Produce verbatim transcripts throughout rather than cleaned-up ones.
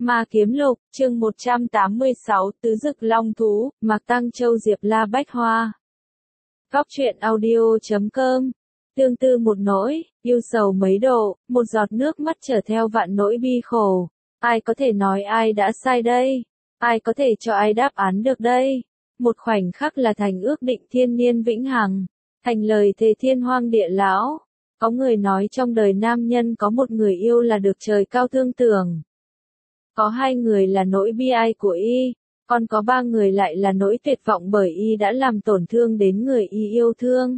Ma Kiếm Lục, chương một trăm tám mươi sáu, Tứ Dực Long Thú, Mạc Tăng Châu Diệp La Bách Hoa. Góc truyện audio chấm com. Tương tư một nỗi, yêu sầu mấy độ, một giọt nước mắt chở theo vạn nỗi bi khổ. Ai có thể nói ai đã sai đây? Ai có thể cho ai đáp án được đây? Một khoảnh khắc là thành ước định thiên niên vĩnh hằng, thành lời thề thiên hoang địa lão. Có người nói trong đời nam nhân có một người yêu là được trời cao thương tưởng. Có hai người là nỗi bi ai của y, còn có ba người lại là nỗi tuyệt vọng bởi y đã làm tổn thương đến người y yêu thương.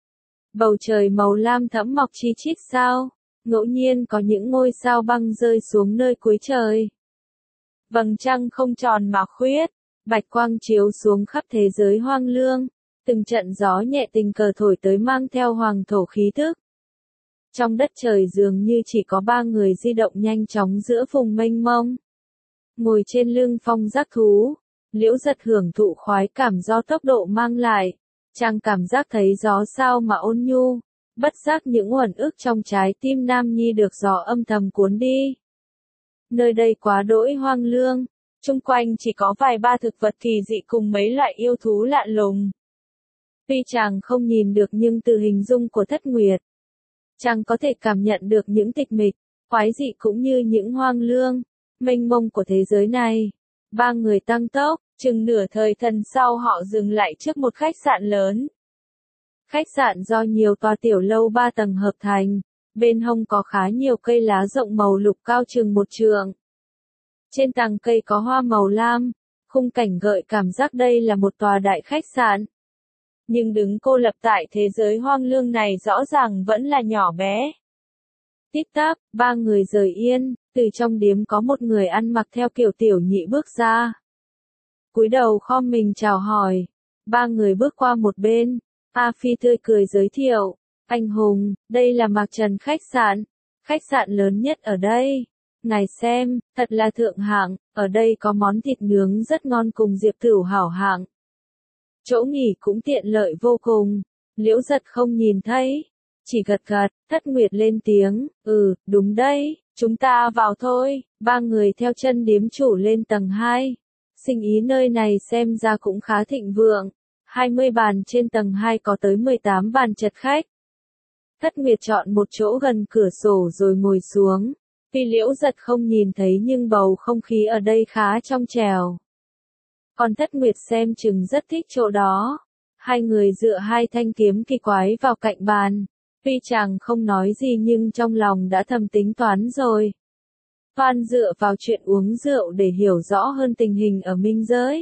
Bầu trời màu lam thẫm mọc chi chít sao, ngẫu nhiên có những ngôi sao băng rơi xuống nơi cuối trời. Vầng trăng không tròn mà khuyết, bạch quang chiếu xuống khắp thế giới hoang lương, từng trận gió nhẹ tình cờ thổi tới mang theo hoàng thổ khí thức. Trong đất trời dường như chỉ có ba người di động nhanh chóng giữa vùng mênh mông. Ngồi trên lưng phong giác thú, Liễu Giật hưởng thụ khoái cảm do tốc độ mang lại. Chàng cảm giác thấy gió sao mà ôn nhu, bất giác những uẩn ức trong trái tim nam nhi được gió âm thầm cuốn đi. Nơi đây quá đỗi hoang lương, chung quanh chỉ có vài ba thực vật kỳ dị cùng mấy loại yêu thú lạ lùng. Tuy chàng không nhìn được nhưng từ hình dung của Thất Nguyệt, chàng có thể cảm nhận được những tịch mịch, quái dị cũng như những hoang lương, mênh mông của thế giới này. Ba người tăng tốc, chừng nửa thời thần sau họ dừng lại trước một khách sạn lớn. Khách sạn do nhiều tòa tiểu lâu ba tầng hợp thành, bên hông có khá nhiều cây lá rộng màu lục cao chừng một trượng. Trên tầng cây có hoa màu lam, khung cảnh gợi cảm giác đây là một tòa đại khách sạn. Nhưng đứng cô lập tại thế giới hoang lương này rõ ràng vẫn là nhỏ bé. Tít tắp, ba người rời yên, từ trong điếm có một người ăn mặc theo kiểu tiểu nhị bước ra. Cúi đầu khom mình chào hỏi, ba người bước qua một bên, A Phi tươi cười giới thiệu, anh Hùng, đây là Mạc Trần khách sạn, khách sạn lớn nhất ở đây. Ngài xem, thật là thượng hạng, ở đây có món thịt nướng rất ngon cùng Diệp Tửu hảo hạng. Chỗ nghỉ cũng tiện lợi vô cùng, Liễu Giật không nhìn thấy, chỉ gật gật. Thất Nguyệt lên tiếng, ừ, đúng đấy, chúng ta vào thôi. Ba người theo chân điếm chủ lên tầng hai. Sinh ý nơi này xem ra cũng khá thịnh vượng, hai mươi bàn trên tầng hai có tới mười tám bàn chật khách. Thất Nguyệt chọn một chỗ gần cửa sổ rồi ngồi xuống. Tuy Liễu Giật không nhìn thấy nhưng bầu không khí ở đây khá trong trẻo. Còn Thất Nguyệt xem chừng rất thích chỗ đó. Hai người dựa hai thanh kiếm kỳ quái vào cạnh bàn. Tuy chàng không nói gì nhưng trong lòng đã thầm tính toán rồi. Toan dựa vào chuyện uống rượu để hiểu rõ hơn tình hình ở minh giới.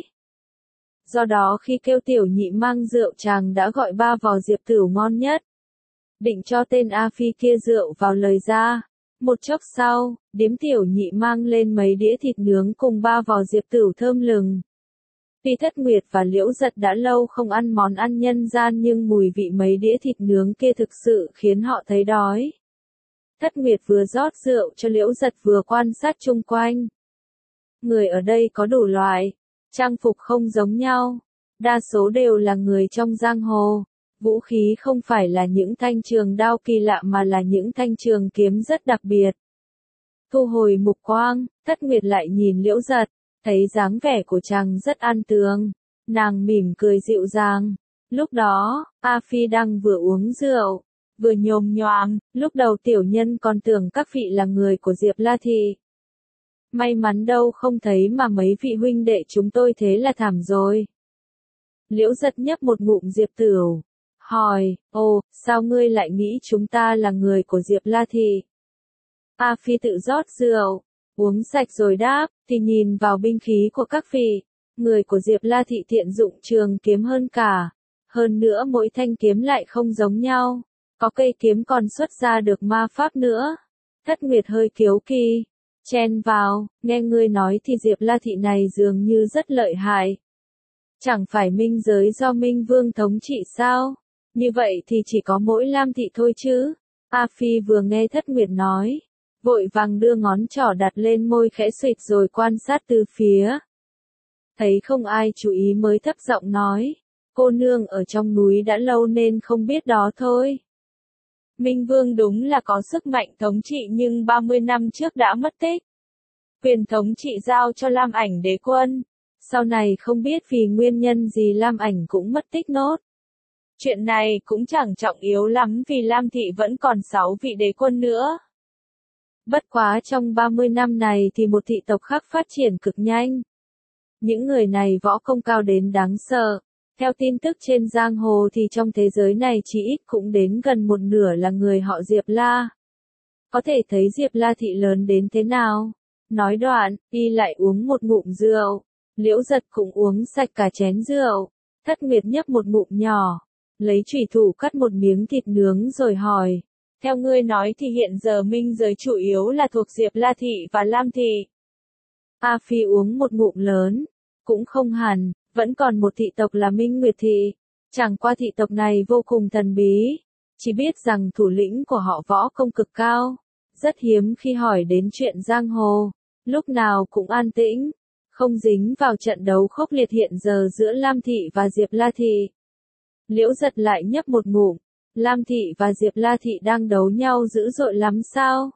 Do đó khi kêu tiểu nhị mang rượu chàng đã gọi ba vò Diệp Tửu ngon nhất. Định cho tên A Phi kia rượu vào lời ra. Một chốc sau, điếm tiểu nhị mang lên mấy đĩa thịt nướng cùng ba vò Diệp Tửu thơm lừng. Tuy Thất Nguyệt và Liễu Giật đã lâu không ăn món ăn nhân gian nhưng mùi vị mấy đĩa thịt nướng kia thực sự khiến họ thấy đói. Thất Nguyệt vừa rót rượu cho Liễu Giật vừa quan sát chung quanh. Người ở đây có đủ loại, trang phục không giống nhau, đa số đều là người trong giang hồ. Vũ khí không phải là những thanh trường đao kỳ lạ mà là những thanh trường kiếm rất đặc biệt. Thu hồi mục quang, Thất Nguyệt lại nhìn Liễu Giật. Thấy dáng vẻ của chàng rất an tường, nàng mỉm cười dịu dàng. Lúc đó, A Phi đang vừa uống rượu, vừa nhồm nhoàm, lúc đầu tiểu nhân còn tưởng các vị là người của Diệp La Thị. May mắn đâu không thấy mà mấy vị huynh đệ chúng tôi thế là thảm rồi. Liễu Giật nhấp một ngụm Diệp Tửu, hỏi, ồ, sao ngươi lại nghĩ chúng ta là người của Diệp La Thị? A Phi tự rót rượu. Uống sạch rồi đáp, thì nhìn vào binh khí của các vị, người của Diệp La Thị thiện dụng trường kiếm hơn cả. Hơn nữa mỗi thanh kiếm lại không giống nhau, có cây kiếm còn xuất ra được ma pháp nữa. Thất Nguyệt hơi kiếu kỳ, chen vào, nghe ngươi nói thì Diệp La Thị này dường như rất lợi hại. Chẳng phải minh giới do Minh Vương thống trị sao? Như vậy thì chỉ có mỗi Lam Thị thôi chứ? A Phi vừa nghe Thất Nguyệt nói, vội vàng đưa ngón trỏ đặt lên môi khẽ suỵt rồi quan sát từ phía. Thấy không ai chú ý mới thấp giọng nói, cô nương ở trong núi đã lâu nên không biết đó thôi. Minh Vương đúng là có sức mạnh thống trị nhưng ba mươi năm trước đã mất tích. quyền thống trị giao cho Lam Ảnh đế quân. Sau này không biết vì nguyên nhân gì Lam Ảnh cũng mất tích nốt. Chuyện này cũng chẳng trọng yếu lắm vì Lam thị vẫn còn sáu vị đế quân nữa. Bất quá trong ba mươi năm này thì một thị tộc khác phát triển cực nhanh. Những người này võ công cao đến đáng sợ. Theo tin tức trên giang hồ thì trong thế giới này chỉ ít cũng đến gần một nửa là người họ Diệp La. Có thể thấy Diệp La thị lớn đến thế nào. Nói đoạn, y lại uống một ngụm rượu. Liễu Giật cũng uống sạch cả chén rượu. Thất Nguyệt nhấp một ngụm nhỏ. Lấy chùy thủ cắt một miếng thịt nướng rồi hỏi. Theo ngươi nói thì hiện giờ minh giới chủ yếu là thuộc Diệp La thị và Lam thị. A Phi uống một ngụm lớn. Cũng không hẳn, vẫn còn một thị tộc là Minh Nguyệt thị. Chẳng qua thị tộc này vô cùng thần bí. Chỉ biết rằng thủ lĩnh của họ võ công cực cao. Rất hiếm khi hỏi đến chuyện giang hồ. Lúc nào cũng an tĩnh. Không dính vào trận đấu khốc liệt hiện giờ giữa Lam thị và Diệp La thị. Liễu Giật lại nhấp một ngụm. Lam thị và Diệp La thị đang đấu nhau dữ dội lắm sao?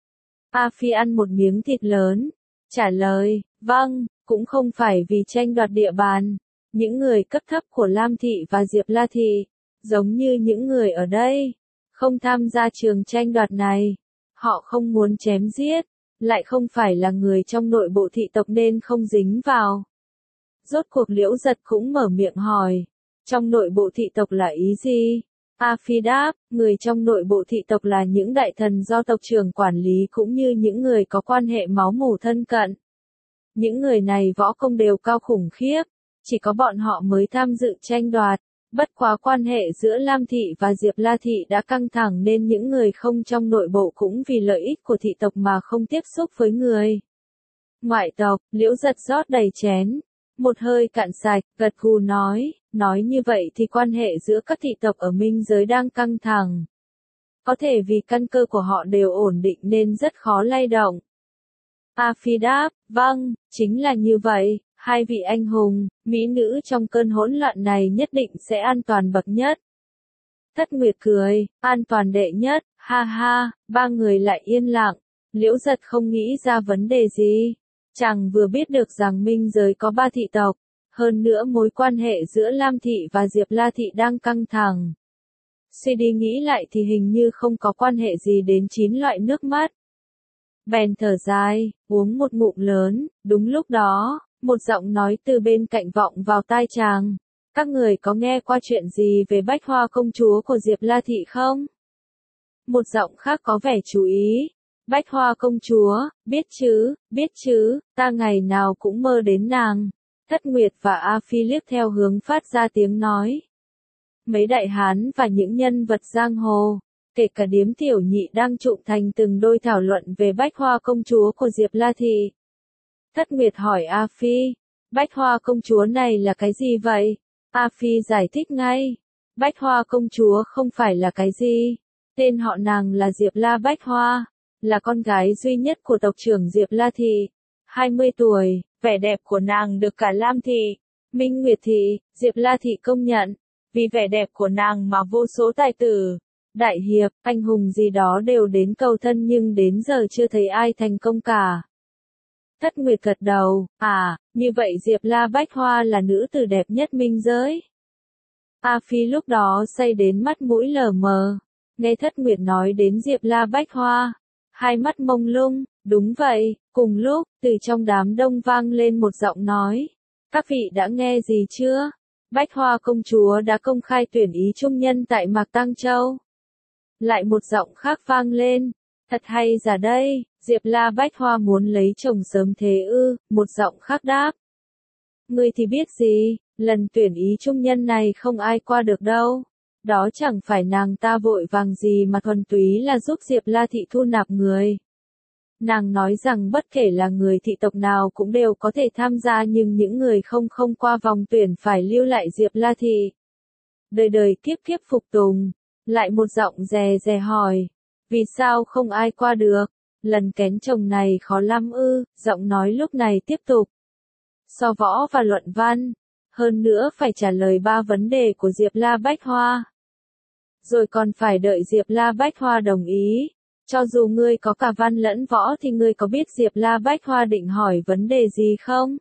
A Phi ăn một miếng thịt lớn. Trả lời, vâng, cũng không phải vì tranh đoạt địa bàn. Những người cấp thấp của Lam thị và Diệp La thị, giống như những người ở đây, không tham gia trường tranh đoạt này. Họ không muốn chém giết, lại không phải là người trong nội bộ thị tộc nên không dính vào. Rốt cuộc Liễu Giật cũng mở miệng hỏi, trong nội bộ thị tộc là ý gì? A Phi đáp, người trong nội bộ thị tộc là những đại thần do tộc trưởng quản lý cũng như những người có quan hệ máu mủ thân cận. Những người này võ công đều cao khủng khiếp, chỉ có bọn họ mới tham dự tranh đoạt. Bất quá quan hệ giữa Lam thị và Diệp La thị đã căng thẳng nên những người không trong nội bộ cũng vì lợi ích của thị tộc mà không tiếp xúc với người ngoại tộc. Liễu Giật rót đầy chén, một hơi cạn sạch, gật gù nói, nói như vậy thì quan hệ giữa các thị tộc ở minh giới đang căng thẳng. Có thể vì căn cơ của họ đều ổn định nên rất khó lay động. A Phi đáp, vâng, chính là như vậy, hai vị anh hùng, mỹ nữ trong cơn hỗn loạn này nhất định sẽ an toàn bậc nhất. Thất Nguyệt cười, an toàn đệ nhất, ha ha, ba người lại yên lặng. Liễu Giật không nghĩ ra vấn đề gì. Chàng vừa biết được rằng minh giới có ba thị tộc, hơn nữa mối quan hệ giữa Lam thị và Diệp La thị đang căng thẳng. Suy đi nghĩ lại thì hình như không có quan hệ gì đến chín loại nước mắt. Bèn thở dài, uống một ngụm lớn, đúng lúc đó, một giọng nói từ bên cạnh vọng vào tai chàng. Các người có nghe qua chuyện gì về Bách Hoa công chúa của Diệp La thị không? Một giọng khác có vẻ chú ý. Bách Hoa công chúa, biết chứ, biết chứ, ta ngày nào cũng mơ đến nàng. Thất Nguyệt và A Phi liếc theo hướng phát ra tiếng nói. Mấy đại hán và những nhân vật giang hồ, kể cả điếm tiểu nhị đang trụm thành từng đôi thảo luận về Bách Hoa công chúa của Diệp La thị. Thất Nguyệt hỏi A Phi, Bách Hoa công chúa này là cái gì vậy? A Phi giải thích ngay, Bách Hoa công chúa không phải là cái gì, tên họ nàng là Diệp La Bách Hoa, là con gái duy nhất của tộc trưởng Diệp La thị. hai mươi tuổi, vẻ đẹp của nàng được cả Lam thị, Minh Nguyệt thị, Diệp La thị công nhận, vì vẻ đẹp của nàng mà vô số tài tử, đại hiệp, anh hùng gì đó đều đến cầu thân nhưng đến giờ chưa thấy ai thành công cả. Thất Nguyệt gật đầu, à, như vậy Diệp La Bách Hoa là nữ tử đẹp nhất minh giới. A Phi lúc đó say đến mắt mũi lờ mờ, nghe Thất Nguyệt nói đến Diệp La Bách Hoa, hai mắt mông lung, đúng vậy, cùng lúc, từ trong đám đông vang lên một giọng nói, các vị đã nghe gì chưa? Bách Hoa công chúa đã công khai tuyển ý trung nhân tại Mạc Tăng Châu. Lại một giọng khác vang lên, thật hay giả đây, Diệp La Bách Hoa muốn lấy chồng sớm thế ư, một giọng khác đáp. Ngươi thì biết gì, lần tuyển ý trung nhân này không ai qua được đâu. Đó chẳng phải nàng ta vội vàng gì mà thuần túy là giúp Diệp La thị thu nạp người. Nàng nói rằng bất kể là người thị tộc nào cũng đều có thể tham gia nhưng những người không không qua vòng tuyển phải lưu lại Diệp La thị. Đời đời kiếp kiếp phục tùng. Lại một giọng dè dè hỏi, vì sao không ai qua được? Lần kén chồng này khó lắm ư? Giọng nói lúc này tiếp tục. So võ và luận văn, hơn nữa phải trả lời ba vấn đề của Diệp La Bách Hoa. Rồi còn phải đợi Diệp La Bách Hoa đồng ý. Cho dù ngươi có cả văn lẫn võ thì ngươi có biết Diệp La Bách Hoa định hỏi vấn đề gì không?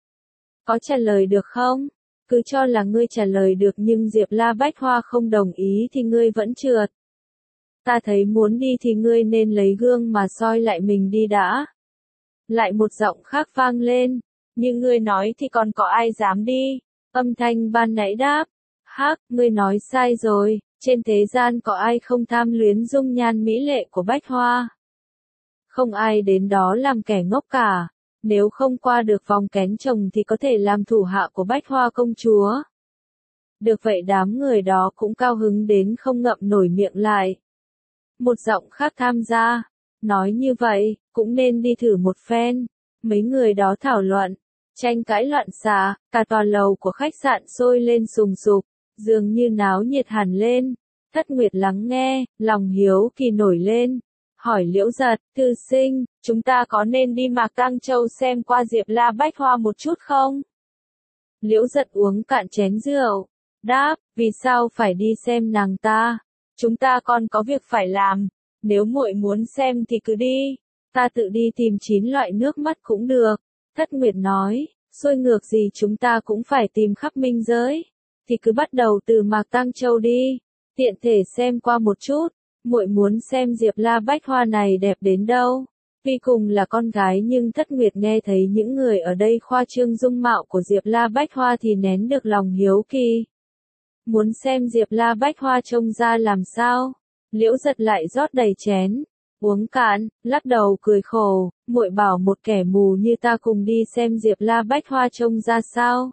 Có trả lời được không? Cứ cho là ngươi trả lời được nhưng Diệp La Bách Hoa không đồng ý thì ngươi vẫn trượt. Ta thấy muốn đi thì ngươi nên lấy gương mà soi lại mình đi đã. Lại một giọng khác vang lên. Như ngươi nói thì còn có ai dám đi? Âm thanh ban nãy đáp. Hắc, ngươi nói sai rồi, trên thế gian có ai không tham luyến dung nhan mỹ lệ của Bách Hoa? Không ai đến đó làm kẻ ngốc cả. Nếu không qua được vòng kén chồng thì có thể làm thủ hạ của Bách Hoa công chúa. Được vậy đám người đó cũng cao hứng đến không ngậm nổi miệng lại. Một giọng khác tham gia. Nói như vậy, cũng nên đi thử một phen. Mấy người đó thảo luận. Tranh cãi loạn xạ, cả tòa lầu của khách sạn sôi lên sùng sục, dường như náo nhiệt hẳn lên. Thất Nguyệt lắng nghe, lòng hiếu kỳ nổi lên. Hỏi Liễu Giật, thư sinh, chúng ta có nên đi Mạc Tăng Châu xem qua Diệp La Bách Hoa một chút không? Liễu Giật uống cạn chén rượu. Đáp, vì sao phải đi xem nàng ta? Chúng ta còn có việc phải làm. Nếu muội muốn xem thì cứ đi. Ta tự đi tìm chín loại nước mắt cũng được. Thất Nguyệt nói, xuôi ngược gì chúng ta cũng phải tìm khắp minh giới. Thì cứ bắt đầu từ Mạc Tăng Châu đi. Tiện thể xem qua một chút. Muội muốn xem Diệp La Bách Hoa này đẹp đến đâu. Tuy cùng là con gái nhưng Thất Nguyệt nghe thấy những người ở đây khoa trương dung mạo của Diệp La Bách Hoa thì nén được lòng hiếu kỳ. Muốn xem Diệp La Bách Hoa trông ra làm sao? Liễu Giật lại rót đầy chén. Uống cạn, lắc đầu cười khổ, muội bảo một kẻ mù như ta cùng đi xem Diệp La Bách Hoa trông ra sao?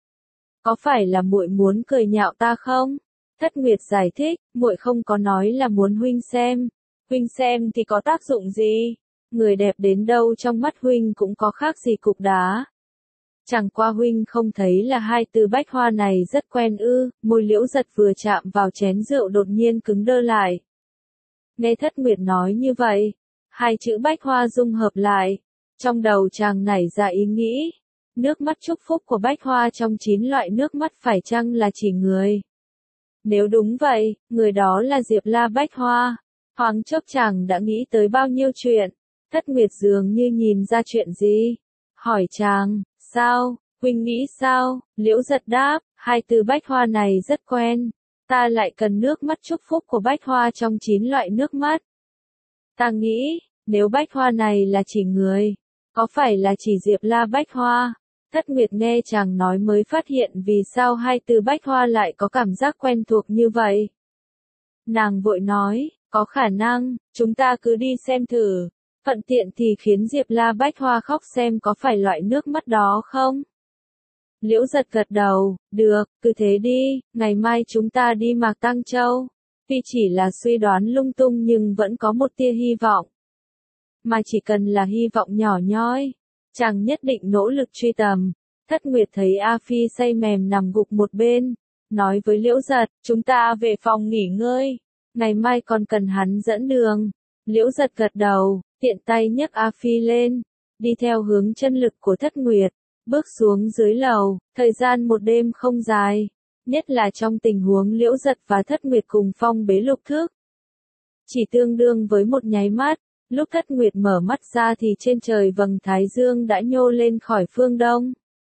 Có phải là muội muốn cười nhạo ta không? Thất Nguyệt giải thích, muội không có nói là muốn huynh xem. Huynh xem thì có tác dụng gì? Người đẹp đến đâu trong mắt huynh cũng có khác gì cục đá. Chẳng qua huynh không thấy là hai từ Bách Hoa này rất quen ư? Môi Liễu Giật vừa chạm vào chén rượu đột nhiên cứng đơ lại. Nghe Thất Nguyệt nói như vậy, hai chữ Bách Hoa dung hợp lại, trong đầu chàng nảy ra ý nghĩ, nước mắt chúc phúc của Bách Hoa trong chín loại nước mắt phải chăng là chỉ người? Nếu đúng vậy, người đó là Diệp La Bách Hoa. Thoáng chốc chàng đã nghĩ tới bao nhiêu chuyện. Thất Nguyệt dường như nhìn ra chuyện gì. Hỏi chàng, sao, huynh nghĩ sao? Liễu Giật đáp, hai từ Bách Hoa này rất quen. Ta lại cần nước mắt chúc phúc của Bách Hoa trong chín loại nước mắt. Ta nghĩ, nếu Bách Hoa này là chỉ người, có phải là chỉ Diệp La Bách Hoa? Thất Nguyệt nghe chàng nói mới phát hiện vì sao hai từ Bách Hoa lại có cảm giác quen thuộc như vậy. Nàng vội nói, có khả năng, chúng ta cứ đi xem thử. Thuận tiện thì khiến Diệp La Bách Hoa khóc xem có phải loại nước mắt đó không? Liễu Giật gật đầu, được, cứ thế đi, ngày mai chúng ta đi Mạc Tăng Châu. Tuy chỉ là suy đoán lung tung nhưng vẫn có một tia hy vọng. Mà chỉ cần là hy vọng nhỏ nhoi, chàng nhất định nỗ lực truy tầm. Thất Nguyệt thấy A Phi say mềm nằm gục một bên, nói với Liễu Giật, chúng ta về phòng nghỉ ngơi, ngày mai còn cần hắn dẫn đường. Liễu Giật gật đầu, tiện tay nhấc A Phi lên, đi theo hướng chân lực của Thất Nguyệt, bước xuống dưới lầu. Thời gian một đêm không dài, nhất là trong tình huống Liễu Giật và Thất Nguyệt cùng phong bế lục thức. Chỉ tương đương với một nháy mắt, lúc Thất Nguyệt mở mắt ra thì trên trời vầng thái dương đã nhô lên khỏi phương đông.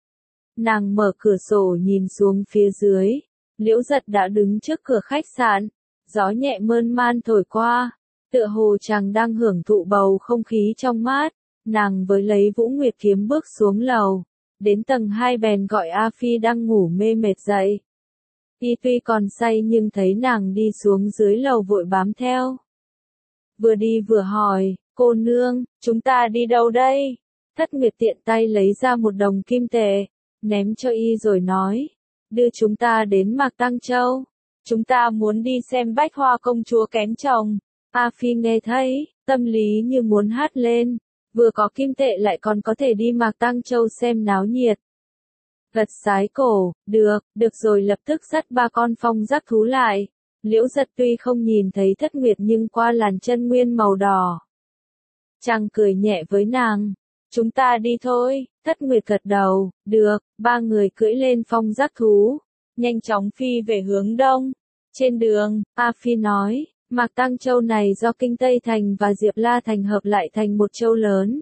Nàng mở cửa sổ nhìn xuống phía dưới, Liễu Giật đã đứng trước cửa khách sạn, gió nhẹ mơn man thổi qua, tựa hồ chàng đang hưởng thụ bầu không khí trong mát. Nàng với lấy Vũ Nguyệt kiếm bước xuống lầu, đến tầng hai bèn gọi A Phi đang ngủ mê mệt dậy. Y tuy còn say nhưng thấy nàng đi xuống dưới lầu vội bám theo. Vừa đi vừa hỏi, cô nương, chúng ta đi đâu đây? Thất Nguyệt tiện tay lấy ra một đồng kim tệ, ném cho y rồi nói, đưa chúng ta đến Mạc Tăng Châu. Chúng ta muốn đi xem Bách Hoa công chúa kén chồng. A Phi nghe thấy, tâm lý như muốn hát lên, vừa có kim tệ lại còn có thể đi Mạc Tăng Châu xem náo nhiệt. Gật sái cổ, được, được rồi lập tức dắt ba con phong giác thú lại. Liễu Giật tuy không nhìn thấy Thất Nguyệt nhưng qua làn chân nguyên màu đỏ. Chàng cười nhẹ với nàng, chúng ta đi thôi. Thất Nguyệt gật đầu, được, ba người cưỡi lên phong giác thú, nhanh chóng phi về hướng đông. Trên đường, A Phi nói, Mạc Tăng Châu này do Kinh Tây Thành và Diệp La Thành hợp lại thành một châu lớn.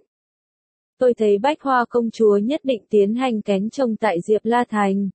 Tôi thấy Bách Hoa công chúa nhất định tiến hành kén chồng tại Diệp La Thành.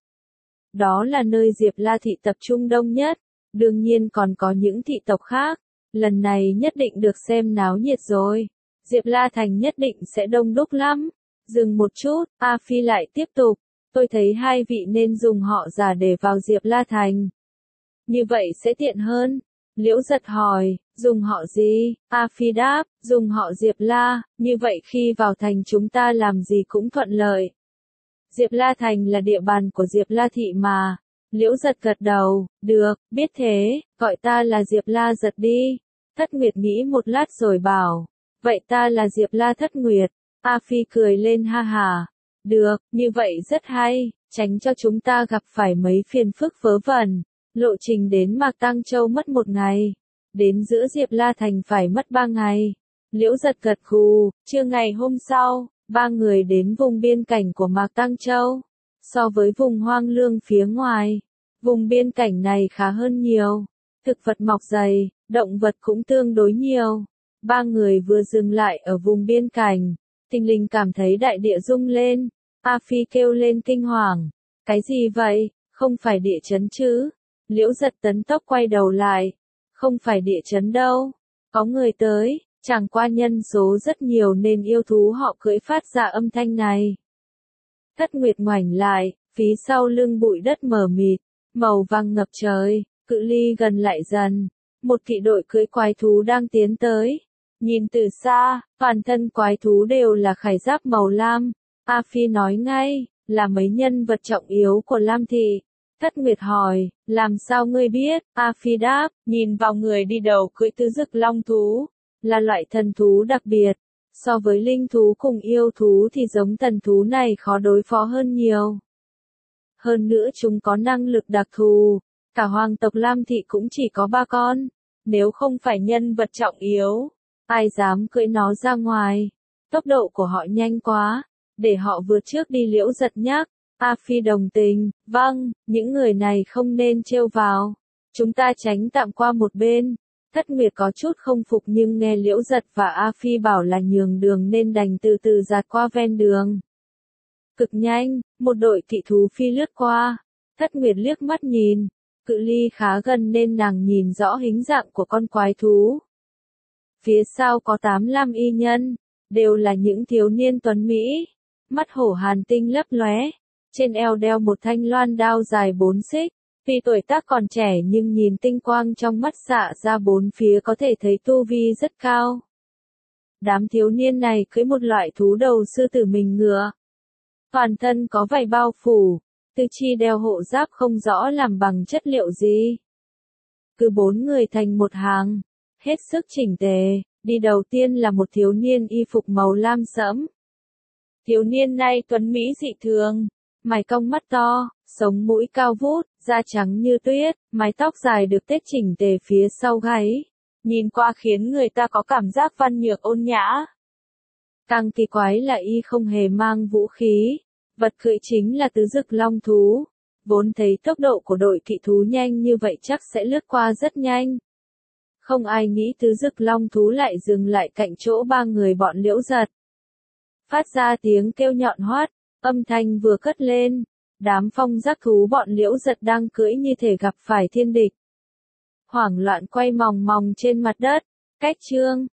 Đó là nơi Diệp La thị tập trung đông nhất, đương nhiên còn có những thị tộc khác, lần này nhất định được xem náo nhiệt rồi. Diệp La Thành nhất định sẽ đông đúc lắm. Dừng một chút, A Phi lại tiếp tục, tôi thấy hai vị nên dùng họ giả để vào Diệp La Thành. Như vậy sẽ tiện hơn. Liễu Giật hỏi, dùng họ gì? A Phi đáp, dùng họ Diệp La, như vậy khi vào thành chúng ta làm gì cũng thuận lợi. Diệp La Thành là địa bàn của Diệp La thị mà. Liễu Giật gật đầu, được, biết thế, gọi ta là Diệp La Giật đi. Thất Nguyệt nghĩ một lát rồi bảo, vậy ta là Diệp La Thất Nguyệt. A Phi cười lên ha hà, được, như vậy rất hay, tránh cho chúng ta gặp phải mấy phiền phức vớ vẩn. Lộ trình đến Mạc Tăng Châu mất một ngày, đến giữa Diệp La Thành phải mất ba ngày. Liễu Giật gật gù, trưa ngày hôm sau, ba người đến vùng biên cảnh của Mạc Tăng Châu. So với vùng hoang lương phía ngoài, vùng biên cảnh này khá hơn nhiều. Thực vật mọc dày, động vật cũng tương đối nhiều. Ba người vừa dừng lại ở vùng biên cảnh, thình lình cảm thấy đại địa rung lên. A Phi kêu lên kinh hoàng, cái gì vậy, không phải địa chấn chứ? Liễu Giật tấn tốc quay đầu lại, không phải địa chấn đâu, có người tới, chẳng qua nhân số rất nhiều nên yêu thú họ cưỡi phát ra âm thanh này. Thất Nguyệt ngoảnh lại, phía sau lưng bụi đất mờ mịt, màu vàng ngập trời, cự ly gần lại dần, một kỵ đội cưỡi quái thú đang tiến tới. Nhìn từ xa, toàn thân quái thú đều là khải giáp màu lam. A Phi nói ngay, là mấy nhân vật trọng yếu của Lam thị. Thất Nguyệt hỏi, làm sao ngươi biết? A Phi đáp, nhìn vào người đi đầu cưỡi tứ dực long thú, là loại thần thú đặc biệt. So với linh thú cùng yêu thú thì giống thần thú này khó đối phó hơn nhiều. Hơn nữa chúng có năng lực đặc thù, cả hoàng tộc Lam thị cũng chỉ có ba con, nếu không phải nhân vật trọng yếu, ai dám cưỡi nó ra ngoài. Tốc độ của họ nhanh quá, để họ vượt trước đi. Liễu Giật nhắc. A Phi đồng tình, vâng, những người này không nên trêu vào. Chúng ta tránh tạm qua một bên. Thất Nguyệt có chút không phục nhưng nghe Liễu Giật và A Phi bảo là nhường đường nên đành từ từ dạt qua ven đường. Cực nhanh, một đội kỵ thú phi lướt qua. Thất Nguyệt liếc mắt nhìn, cự ly khá gần nên nàng nhìn rõ hình dạng của con quái thú. Phía sau có tám lam y nhân, đều là những thiếu niên tuấn Mỹ, mắt hổ hàn tinh lấp lóe, trên eo đeo một thanh loan đao dài bốn xích. Tuy tuổi tác còn trẻ nhưng nhìn tinh quang trong mắt xạ ra bốn phía có thể thấy tu vi rất cao. Đám thiếu niên này cưỡi một loại thú đầu sư tử mình ngựa. Toàn thân có vảy bao phủ, tư chi đeo hộ giáp không rõ làm bằng chất liệu gì. Cứ bốn người thành một hàng, hết sức chỉnh tề, đi đầu tiên là một thiếu niên y phục màu lam sẫm. Thiếu niên này tuấn Mỹ dị thường, mày cong mắt to, sống mũi cao vút, da trắng như tuyết, mái tóc dài được tết chỉnh tề phía sau gáy, nhìn qua khiến người ta có cảm giác văn nhược ôn nhã. Càng kỳ quái là y không hề mang vũ khí, vật cưỡi chính là tứ dực long thú, vốn thấy tốc độ của đội kỵ thú nhanh như vậy chắc sẽ lướt qua rất nhanh. Không ai nghĩ tứ dực long thú lại dừng lại cạnh chỗ ba người bọn Liễu Giật. Phát ra tiếng kêu nhọn hoắt, âm thanh vừa cất lên, đám phong giác thú bọn Liễu Giật đang cưỡi như thể gặp phải thiên địch. Hoảng loạn quay mòng mòng trên mặt đất, cách chương.